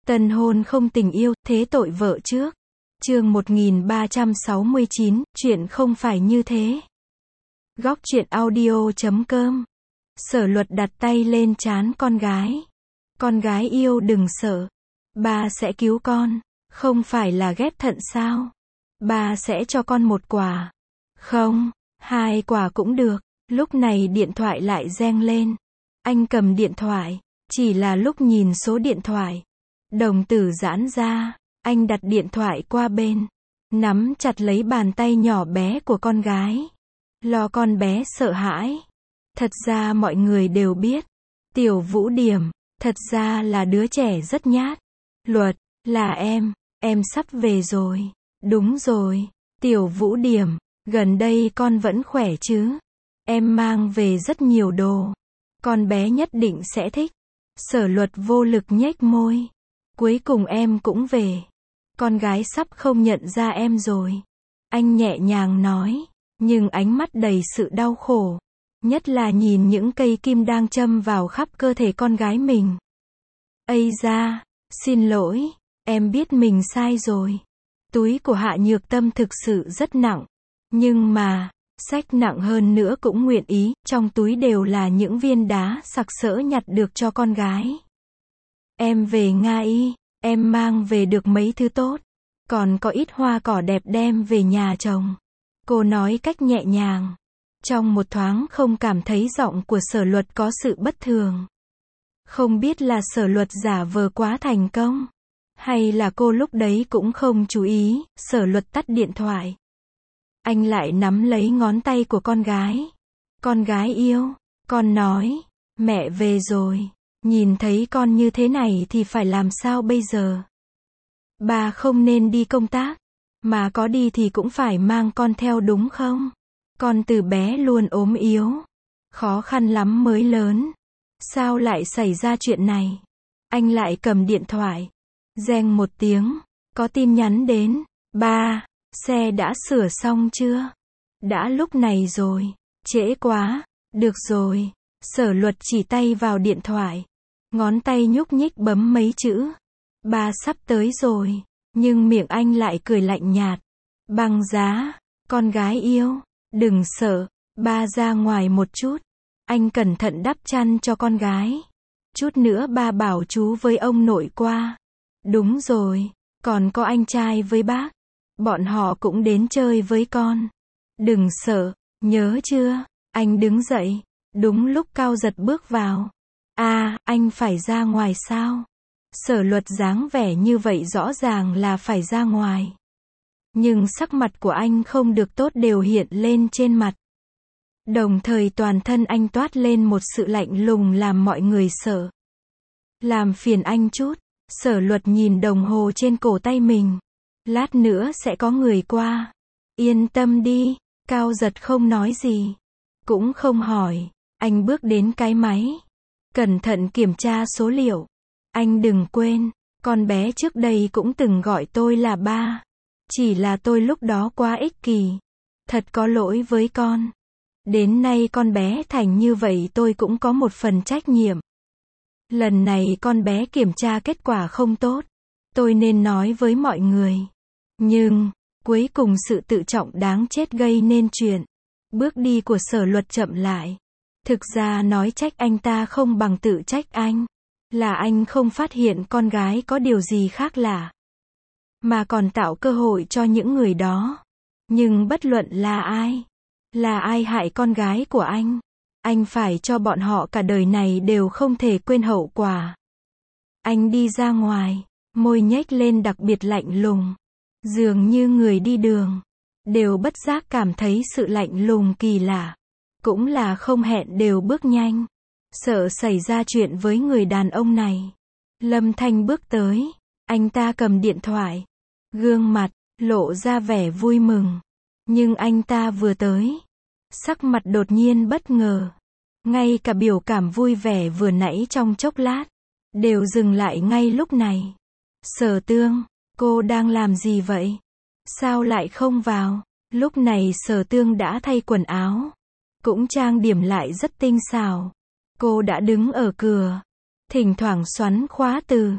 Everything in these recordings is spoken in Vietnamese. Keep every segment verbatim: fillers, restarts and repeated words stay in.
Tân hôn không tình yêu, thế tội vợ trước. Chương một nghìn ba trăm sáu mươi chín, chuyện không phải như thế. Góc truyện audio chấm com. Sở Luật đặt tay lên trán con gái. Con gái yêu đừng sợ. Ba sẽ cứu con. Không phải là ghép thận sao? Ba sẽ cho con một quả. Không, hai quả cũng được. Lúc này điện thoại lại reng lên. Anh cầm điện thoại. Chỉ là lúc nhìn số điện thoại, đồng tử giãn ra, anh đặt điện thoại qua bên, nắm chặt lấy bàn tay nhỏ bé của con gái, lo con bé sợ hãi. Thật ra mọi người đều biết, Tiểu Vũ Điểm, thật ra là đứa trẻ rất nhát. Luật, là em, em sắp về rồi. Đúng rồi, Tiểu Vũ Điểm, gần đây con vẫn khỏe chứ? Em mang về rất nhiều đồ, con bé nhất định sẽ thích. Sở Luật vô lực nhếch môi. Cuối cùng em cũng về. Con gái sắp không nhận ra em rồi. Anh nhẹ nhàng nói, nhưng ánh mắt đầy sự đau khổ. Nhất là nhìn những cây kim đang châm vào khắp cơ thể con gái mình. Ây da, xin lỗi, em biết mình sai rồi. Túi của Hạ Nhược Tâm thực sự rất nặng. Nhưng mà, sách nặng hơn nữa cũng nguyện ý, trong túi đều là những viên đá sặc sỡ nhặt được cho con gái. Em về Nga Y, em mang về được mấy thứ tốt, còn có ít hoa cỏ đẹp đem về nhà chồng. Cô nói cách nhẹ nhàng. Trong một thoáng không cảm thấy giọng của Sở Luật có sự bất thường. Không biết là Sở Luật giả vờ quá thành công, hay là cô lúc đấy cũng không chú ý. Sở Luật tắt điện thoại. Anh lại nắm lấy ngón tay của con gái. Con gái yêu, con nói, mẹ về rồi. Nhìn thấy con như thế này thì phải làm sao bây giờ? Ba không nên đi công tác, mà có đi thì cũng phải mang con theo đúng không? Con từ bé luôn ốm yếu, khó khăn lắm mới lớn. Sao lại xảy ra chuyện này? Anh lại cầm điện thoại. Reng một tiếng, có tin nhắn đến. Ba, xe đã sửa xong chưa? Đã lúc này rồi. Trễ quá. Được rồi. Sở Luật chỉ tay vào điện thoại. Ngón tay nhúc nhích bấm mấy chữ. Ba sắp tới rồi. Nhưng miệng anh lại cười lạnh nhạt. Băng giá. Con gái yêu. Đừng sợ. Ba ra ngoài một chút. Anh cẩn thận đắp chăn cho con gái. Chút nữa ba bảo chú với ông nội qua. Đúng rồi. Còn có anh trai với bác. Bọn họ cũng đến chơi với con. Đừng sợ. Nhớ chưa? Anh đứng dậy. Đúng lúc Cao Giật bước vào. À, anh phải ra ngoài sao? Sở Luật dáng vẻ như vậy rõ ràng là phải ra ngoài. Nhưng sắc mặt của anh không được tốt đều hiện lên trên mặt. Đồng thời toàn thân anh toát lên một sự lạnh lùng làm mọi người sợ. Làm phiền anh chút. Sở Luật nhìn đồng hồ trên cổ tay mình. Lát nữa sẽ có người qua. Yên tâm đi. Cao Giật không nói gì. Cũng không hỏi. Anh bước đến cái máy. Cẩn thận kiểm tra số liệu. Anh đừng quên, con bé trước đây cũng từng gọi tôi là ba. Chỉ là tôi lúc đó quá ích kỷ. Thật có lỗi với con. Đến nay con bé thành như vậy tôi cũng có một phần trách nhiệm. Lần này con bé kiểm tra kết quả không tốt. Tôi nên nói với mọi người. Nhưng, cuối cùng sự tự trọng đáng chết gây nên chuyện. Bước đi của Sở Luật chậm lại. Thực ra nói trách anh ta không bằng tự trách anh. Là anh không phát hiện con gái có điều gì khác lạ. Mà còn tạo cơ hội cho những người đó. Nhưng bất luận là ai. Là ai hại con gái của anh. Anh phải cho bọn họ cả đời này đều không thể quên hậu quả. Anh đi ra ngoài. Môi nhếch lên đặc biệt lạnh lùng. Dường như người đi đường. Đều bất giác cảm thấy sự lạnh lùng kỳ lạ. Cũng là không hẹn đều bước nhanh. Sợ xảy ra chuyện với người đàn ông này. Lâm Thanh bước tới. Anh ta cầm điện thoại. Gương mặt, lộ ra vẻ vui mừng. Nhưng anh ta vừa tới. Sắc mặt đột nhiên bất ngờ. Ngay cả biểu cảm vui vẻ vừa nãy trong chốc lát. Đều dừng lại ngay lúc này. Sở Tương, cô đang làm gì vậy? Sao lại không vào? Lúc này Sở Tương đã thay quần áo. Cũng trang điểm lại rất tinh xảo. Cô đã đứng ở cửa. Thỉnh thoảng xoắn khóa từ.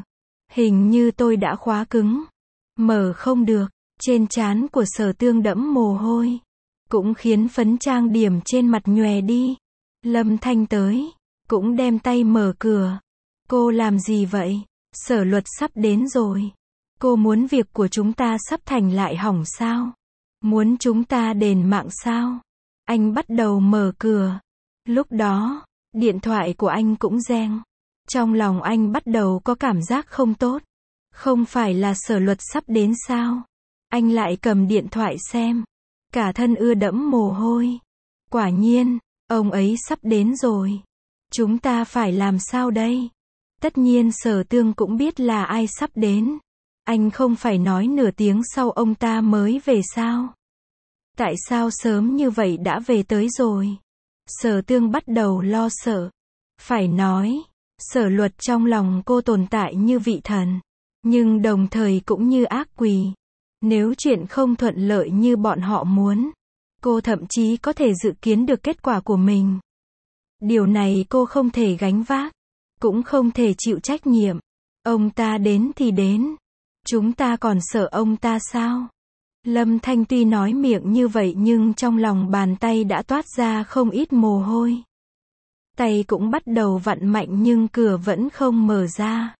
Hình như tôi đã khóa cứng. Mở không được. Trên trán của Sở Tương đẫm mồ hôi. Cũng khiến phấn trang điểm trên mặt nhòe đi. Lâm Thanh tới. Cũng đem tay mở cửa. Cô làm gì vậy? Sở Luật sắp đến rồi. Cô muốn việc của chúng ta sắp thành lại hỏng sao? Muốn chúng ta đền mạng sao? Anh bắt đầu mở cửa. Lúc đó, điện thoại của anh cũng reng. Trong lòng anh bắt đầu có cảm giác không tốt. Không phải là Sở Luật sắp đến sao? Anh lại cầm điện thoại xem. Cả thân ưa đẫm mồ hôi. Quả nhiên, ông ấy sắp đến rồi. Chúng ta phải làm sao đây? Tất nhiên Sở Tương cũng biết là ai sắp đến. Anh không phải nói nửa tiếng sau ông ta mới về sao? Tại sao sớm như vậy đã về tới rồi? Sở Tương bắt đầu lo sợ. Phải nói, Sở Luật trong lòng cô tồn tại như vị thần. Nhưng đồng thời cũng như ác quỷ. Nếu chuyện không thuận lợi như bọn họ muốn, cô thậm chí có thể dự kiến được kết quả của mình. Điều này cô không thể gánh vác, cũng không thể chịu trách nhiệm. Ông ta đến thì đến. Chúng ta còn sợ ông ta sao? Lâm Thanh tuy nói miệng như vậy nhưng trong lòng bàn tay đã toát ra không ít mồ hôi. Tay cũng bắt đầu vặn mạnh nhưng cửa vẫn không mở ra.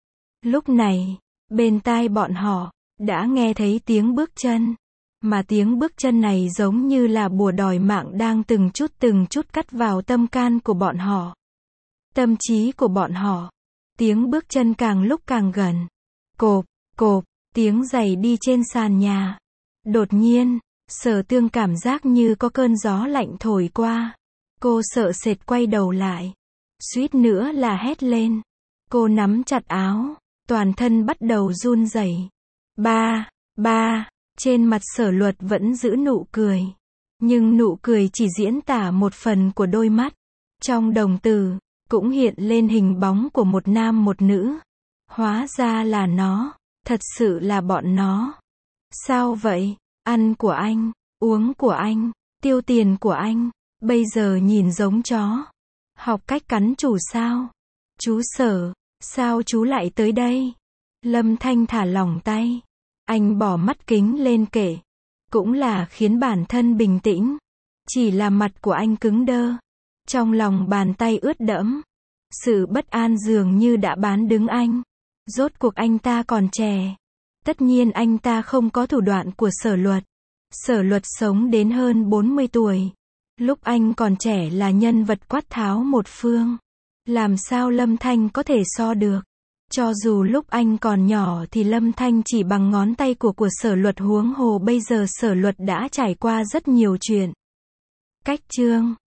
Lúc này, bên tai bọn họ, đã nghe thấy tiếng bước chân. Mà tiếng bước chân này giống như là bùa đòi mạng đang từng chút từng chút cắt vào tâm can của bọn họ. Tâm trí của bọn họ. Tiếng bước chân càng lúc càng gần. Cộp, cộp, tiếng giày đi trên sàn nhà. Đột nhiên, Sở Tương cảm giác như có cơn gió lạnh thổi qua. Cô sợ sệt quay đầu lại. Suýt nữa là hét lên. Cô nắm chặt áo, toàn thân bắt đầu run rẩy. Ba, ba, trên mặt Sở Luật vẫn giữ nụ cười. Nhưng nụ cười chỉ diễn tả một phần của đôi mắt. Trong đồng tử, cũng hiện lên hình bóng của một nam một nữ. Hóa ra là nó, thật sự là bọn nó. Sao vậy? Ăn của anh, uống của anh, tiêu tiền của anh, bây giờ nhìn giống chó. Học cách cắn chủ sao? Chú Sở, sao chú lại tới đây? Lâm Thanh thả lỏng tay. Anh bỏ mắt kính lên kệ. Cũng là khiến bản thân bình tĩnh. Chỉ là mặt của anh cứng đơ. Trong lòng bàn tay ướt đẫm. Sự bất an dường như đã bán đứng anh. Rốt cuộc anh ta còn trẻ. Tất nhiên anh ta không có thủ đoạn của Sở Luật. Sở Luật sống đến hơn bốn mươi tuổi. Lúc anh còn trẻ là nhân vật quát tháo một phương. Làm sao Lâm Thanh có thể so được? Cho dù lúc anh còn nhỏ thì Lâm Thanh chỉ bằng ngón tay của của Sở Luật, huống hồ bây giờ Sở Luật đã trải qua rất nhiều chuyện. Cách chương